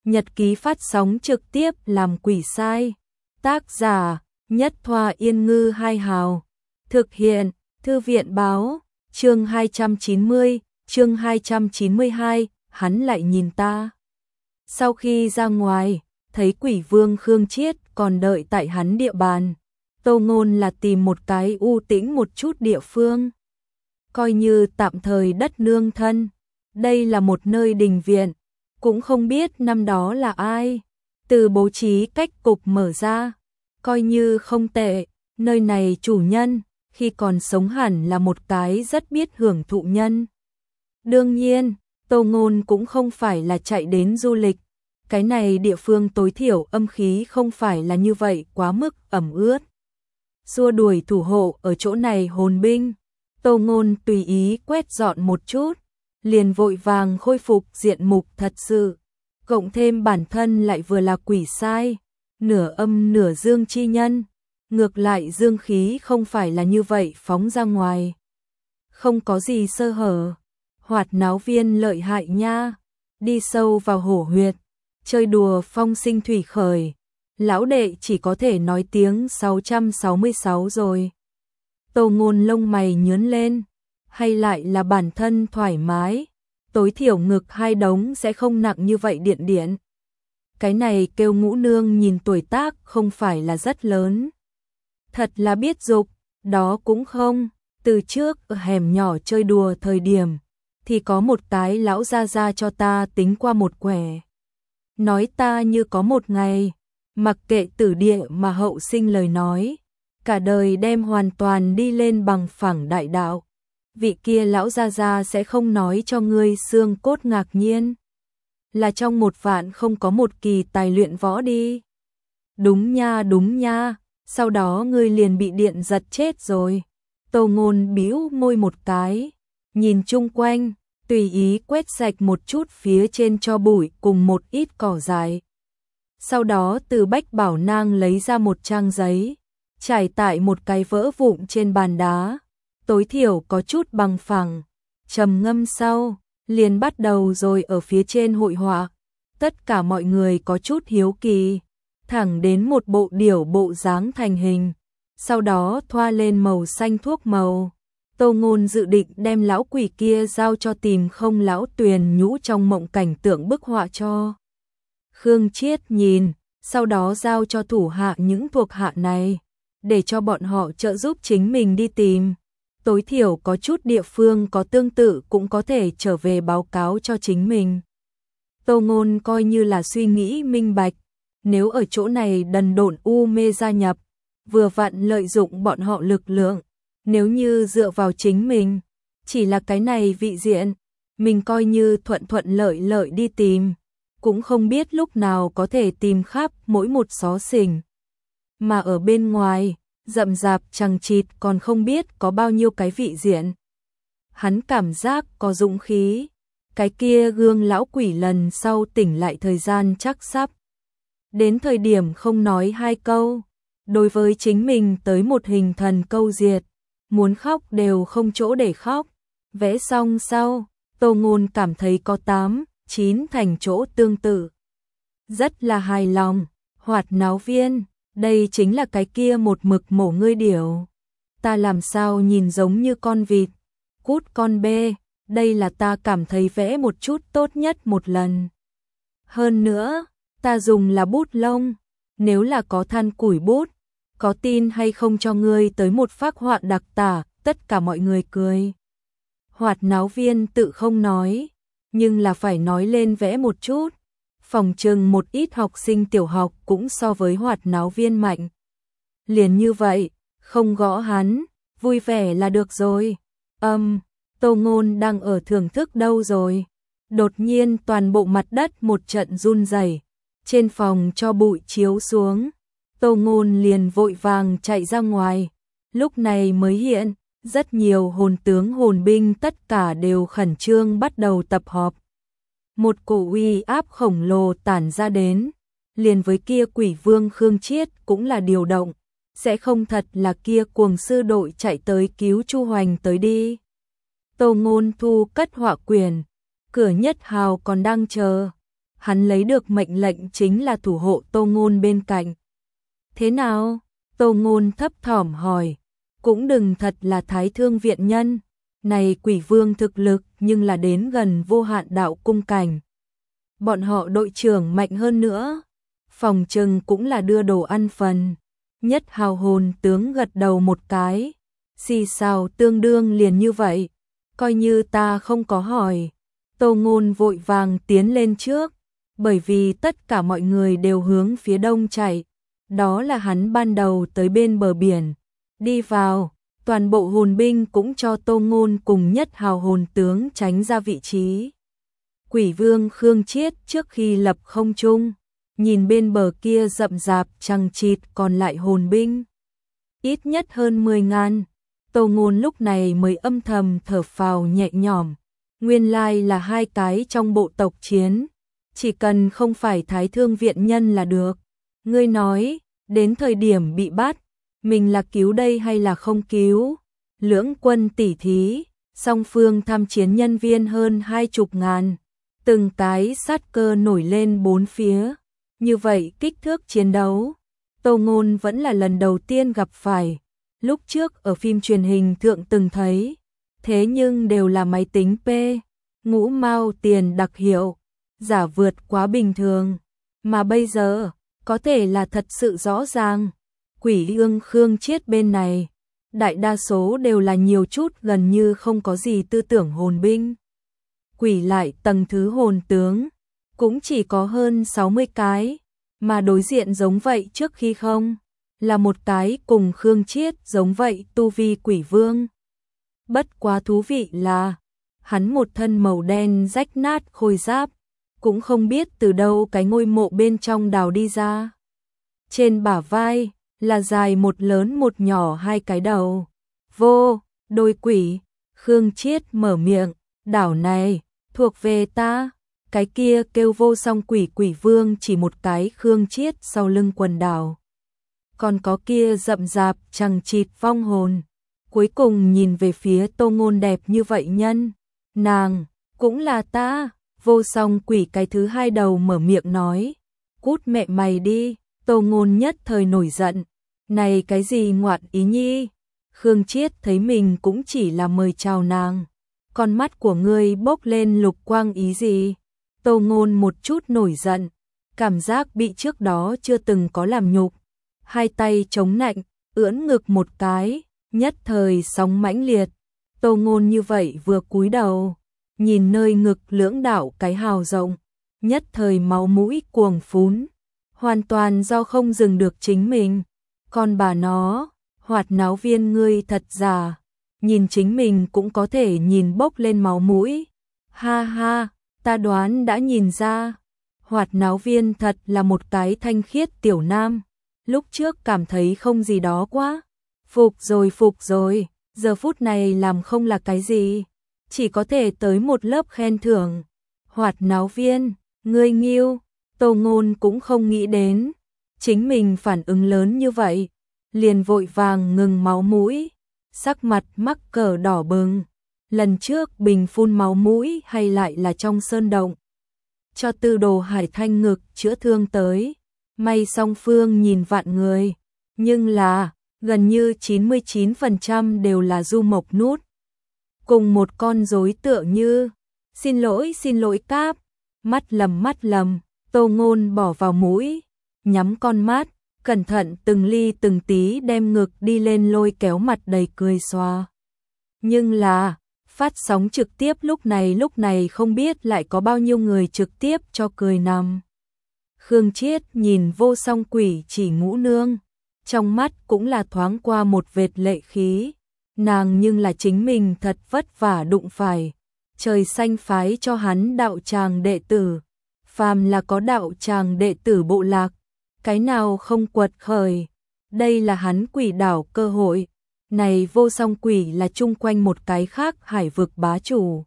Nhật ký phát sóng trực tiếp làm quỷ sai. Tác giả Nhất Thoa Yên Ngư Hai Hào. Thực hiện Thư viện Báo. Chương 290, chương 292, hắn lại nhìn ta. Sau khi ra ngoài, thấy quỷ vương Khương Chiết còn đợi tại hắn địa bàn. Tô Ngôn là tìm một cái u tĩnh một chút địa phương, coi như tạm thời đất nương thân. Đây là một nơi đình viện, cũng không biết năm đó là ai từ bố trí cách cục mở ra, coi như không tệ. Nơi này chủ nhân khi còn sống hẳn là một cái rất biết hưởng thụ nhân. Đương nhiên, Tô Ngôn cũng không phải là chạy đến du lịch. Cái này địa phương tối thiểu âm khí không phải là như vậy quá mức ẩm ướt. Xua đuổi thủ hộ ở chỗ này hồn binh, Tô Ngôn tùy ý quét dọn một chút, liền vội vàng khôi phục diện mục thật sự. Cộng thêm bản thân lại vừa là quỷ sai, nửa âm nửa dương chi nhân. Ngược lại dương khí không phải là như vậy phóng ra ngoài. Không có gì sơ hở. Hoạt náo viên lợi hại nha. Đi sâu vào hổ huyệt, chơi đùa phong sinh thủy khởi. Lão đệ chỉ có thể nói tiếng 666 rồi. Tô Ngôn lông mày nhướng lên. Hay lại là bản thân thoải mái. Tối thiểu ngực hai đống sẽ không nặng như vậy điện điện. Cái này kêu ngũ nương nhìn tuổi tác không phải là rất lớn. Thật là biết dục, đó cũng không. Từ trước ở hẻm nhỏ chơi đùa thời điểm, thì có một cái lão gia cho ta tính qua một quẻ. Nói ta như có một ngày, mặc kệ tử địa mà hậu sinh lời nói, cả đời đem hoàn toàn đi lên bằng phẳng đại đạo. Vị kia lão gia sẽ không nói cho ngươi xương cốt ngạc nhiên. Là trong 1 vạn không có một kỳ tài luyện võ đi. Đúng nha. Sau đó ngươi liền bị điện giật chết rồi. Tô Ngôn bĩu môi một cái, nhìn chung quanh, tùy ý quét sạch một chút phía trên cho bụi cùng một ít cỏ dại. Sau đó từ bách bảo nang lấy ra một trang giấy, trải tại một cái vỡ vụn trên bàn đá, tối thiểu có chút bằng phẳng. Trầm ngâm sau, liền bắt đầu rồi ở phía trên hội họa. Tất cả mọi người có chút hiếu kỳ, thẳng đến một bộ điểu bộ dáng thành hình, sau đó thoa lên màu xanh thuốc màu. Tô Ngôn dự định đem lão quỷ kia giao cho tìm không lão Tuyền Nhũ trong mộng cảnh tượng bức họa cho Khương Chiết nhìn, sau đó giao cho thủ hạ những thuộc hạ này, để cho bọn họ trợ giúp chính mình đi tìm. Tối thiểu có chút địa phương có tương tự cũng có thể trở về báo cáo cho chính mình. Tô Ngôn coi như là suy nghĩ minh bạch, nếu ở chỗ này đần độn u mê gia nhập, vừa vặn lợi dụng bọn họ lực lượng. Nếu như dựa vào chính mình, chỉ là cái này vị diện, mình coi như thuận lợi đi tìm, cũng không biết lúc nào có thể tìm khắp mỗi một xó xỉnh. Mà ở bên ngoài, rậm rạp chằng chịt còn không biết có bao nhiêu cái vị diện. Hắn cảm giác có dũng khí, cái kia gương lão quỷ lần sau tỉnh lại thời gian chắc sắp. Đến thời điểm không nói 2 câu, đối với chính mình tới một hình thần câu diệt, muốn khóc đều không chỗ để khóc. Vẽ xong sau, Tô Ngôn cảm thấy có 8, 9 thành chỗ tương tự. Rất là hài lòng. Hoạt náo viên, đây chính là cái kia một mực mổ ngươi điểu. Ta làm sao nhìn giống như con vịt. Cút con bê, đây là ta cảm thấy vẽ một chút tốt nhất một lần. Hơn nữa, ta dùng là bút lông, nếu là có than củi bút, có tin hay không cho ngươi tới một phác họa đặc tả. Tất cả mọi người cười. Hoạt náo viên tự không nói, nhưng là phải nói lên vẽ một chút. Phòng chừng một ít học sinh tiểu học cũng so với hoạt náo viên mạnh. Liền như vậy, không gõ hắn, vui vẻ là được rồi. Tô Ngôn đang ở thưởng thức đâu rồi. Đột nhiên toàn bộ mặt đất một trận run rẩy, trên phòng cho bụi chiếu xuống. Tô Ngôn liền vội vàng chạy ra ngoài, lúc này mới hiện, rất nhiều hồn tướng hồn binh tất cả đều khẩn trương bắt đầu tập họp. Một cổ uy áp khổng lồ tản ra đến, liền với kia quỷ vương Khương Chiết cũng là điều động, sẽ không thật là kia cuồng sư đội chạy tới cứu Chu Hoành tới đi. Tô Ngôn thu cất họa quyển, cửa nhất hào còn đang chờ, hắn lấy được mệnh lệnh chính là thủ hộ Tô Ngôn bên cạnh. Thế nào? Tô Ngôn thấp thỏm hỏi. Cũng đừng thật là Thái Thương viện nhân. Này quỷ vương thực lực nhưng là đến gần vô hạn đạo cung cảnh. Bọn họ đội trưởng mạnh hơn nữa. Phòng trừng cũng là đưa đồ ăn phần. Nhất Hào hồn tướng gật đầu một cái. Xì xào tương đương liền như vậy. Coi như ta không có hỏi. Tô Ngôn vội vàng tiến lên trước. Bởi vì tất cả mọi người đều hướng phía đông chạy. Đó là hắn ban đầu tới bên bờ biển. Đi vào, toàn bộ hồn binh cũng cho Tô Ngôn cùng Nhất Hào hồn tướng tránh ra vị trí. Quỷ vương Khương Chiết trước khi lập không trung, nhìn bên bờ kia rậm rạp chằng chịt còn lại hồn binh. Ít nhất hơn 10.000, Tô Ngôn lúc này mới âm thầm thở phào nhẹ nhõm. Nguyên lai là 2 cái trong bộ tộc chiến, chỉ cần không phải Thái Thương viện nhân là được. Ngươi nói, đến thời điểm bị bắt, mình là cứu đây hay là không cứu? Lưỡng quân tỉ thí, song phương tham chiến nhân viên hơn 20.000, từng cái sát cơ nổi lên bốn phía. Như vậy kích thước chiến đấu, Tô Ngôn vẫn là lần đầu tiên gặp phải. Lúc trước ở phim truyền hình thượng từng thấy, thế nhưng đều là máy tính P, ngũ mao tiền đặc hiệu, giả vượt quá bình thường. Mà bây giờ, có thể là thật sự rõ ràng. Quỷ ương Khương Chiết bên này, đại đa số đều là nhiều chút gần như không có gì tư tưởng hồn binh. Quỷ lại tầng thứ hồn tướng, cũng chỉ có hơn 60 cái, mà đối diện giống vậy trước khi không, là một cái cùng Khương Chiết giống vậy tu vi quỷ vương. Bất quá thú vị là, hắn một thân màu đen rách nát khôi giáp, cũng không biết từ đâu cái ngôi mộ bên trong đào đi ra. Trên bả vai, là dài một lớn một nhỏ 2 cái đầu. Vô, đôi quỷ, Khương Chiết mở miệng, đảo này, thuộc về ta. Cái kia kêu vô song quỷ quỷ vương chỉ một cái Khương Chiết sau lưng quần đảo. Còn có kia rậm rạp chằng chịt vong hồn. Cuối cùng nhìn về phía Tô Ngôn đẹp như vậy nhân. Nàng, cũng là ta. Vô song quỷ cái thứ 2 đầu mở miệng nói. Cút mẹ mày đi. Tô Ngôn nhất thời nổi giận. Này cái gì ngoạn ý nhi? Khương Chiết thấy mình cũng chỉ là mời chào nàng. Con mắt của ngươi bốc lên lục quang ý gì? Tô Ngôn một chút nổi giận. Cảm giác bị trước đó chưa từng có làm nhục. 2 tay chống nạnh, ưỡn ngực một cái, nhất thời sóng mãnh liệt. Tô Ngôn như vậy vừa cúi đầu, nhìn nơi ngực lưỡng đạo cái hào rộng, nhất thời máu mũi cuồng phún. Hoàn toàn do không dừng được chính mình. Con bà nó, Hoạt Náo Viên ngươi thật giả. Nhìn chính mình cũng có thể nhìn bốc lên máu mũi. Ha ha, ta đoán đã nhìn ra. Hoạt Náo Viên thật là một cái thanh khiết tiểu nam. Lúc trước cảm thấy không gì đó quá. Phục rồi, giờ phút này làm không là cái gì. Chỉ có thể tới một lớp khen thưởng. Hoạt Náo Viên, ngươi nghiêu. Tô Ngôn cũng không nghĩ đến, chính mình phản ứng lớn như vậy, liền vội vàng ngừng máu mũi, sắc mặt mắc cỡ đỏ bừng. Lần trước bình phun máu mũi hay lại là trong sơn động, cho Tư Đồ Hải Thanh ngực chữa thương tới, may song phương nhìn vạn người, nhưng là gần như 99% đều là du mộc nút, cùng một con rối tựa như, xin lỗi cáp, mắt lầm. Tô Ngôn bỏ vào mũi, nhắm con mắt, cẩn thận từng ly từng tí đem ngực đi lên lôi kéo mặt đầy cười xòa. Nhưng là, phát sóng trực tiếp lúc này không biết lại có bao nhiêu người trực tiếp cho cười nằm. Khương Chiết nhìn vô song quỷ chỉ ngũ nương, trong mắt cũng là thoáng qua một vệt lệ khí. Nàng nhưng là chính mình thật vất vả đụng phải, trời xanh phái cho hắn đạo tràng đệ tử. Phàm là có đạo tràng đệ tử bộ lạc, cái nào không quật khởi, đây là hắn quỷ đảo cơ hội. Này vô song quỷ là chung quanh một cái khác hải vực bá chủ.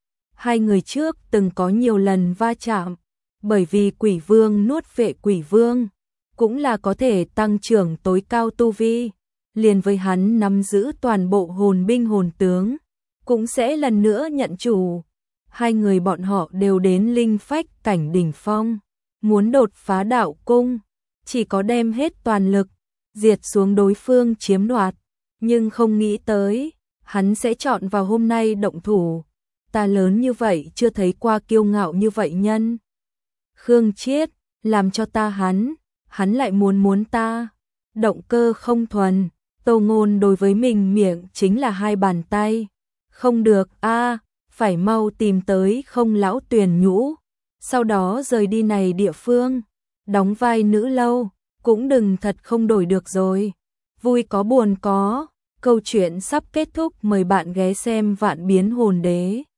2 người trước từng có nhiều lần va chạm, bởi vì quỷ vương nuốt vệ quỷ vương, cũng là có thể tăng trưởng tối cao tu vi, liền với hắn nắm giữ toàn bộ hồn binh hồn tướng, cũng sẽ lần nữa nhận chủ. hai người bọn họ đều đến linh phách cảnh đỉnh phong, muốn đột phá đạo cung, chỉ có đem hết toàn lực, diệt xuống đối phương chiếm đoạt, nhưng không nghĩ tới, hắn sẽ chọn vào hôm nay động thủ. Ta lớn như vậy chưa thấy qua kiêu ngạo như vậy nhân. Khương Chiết, làm cho ta hắn lại muốn ta. Động cơ không thuần, Tô Ngôn đối với mình miệng chính là hai bàn tay. Không được a, phải mau tìm tới Không lão Tuyền Nhũ, sau đó rời đi này địa phương, đóng vai nữ lâu, cũng đừng thật không đổi được rồi. Vui có buồn có, câu chuyện sắp kết thúc, mời bạn ghé xem Vạn Biến Hồn Đế.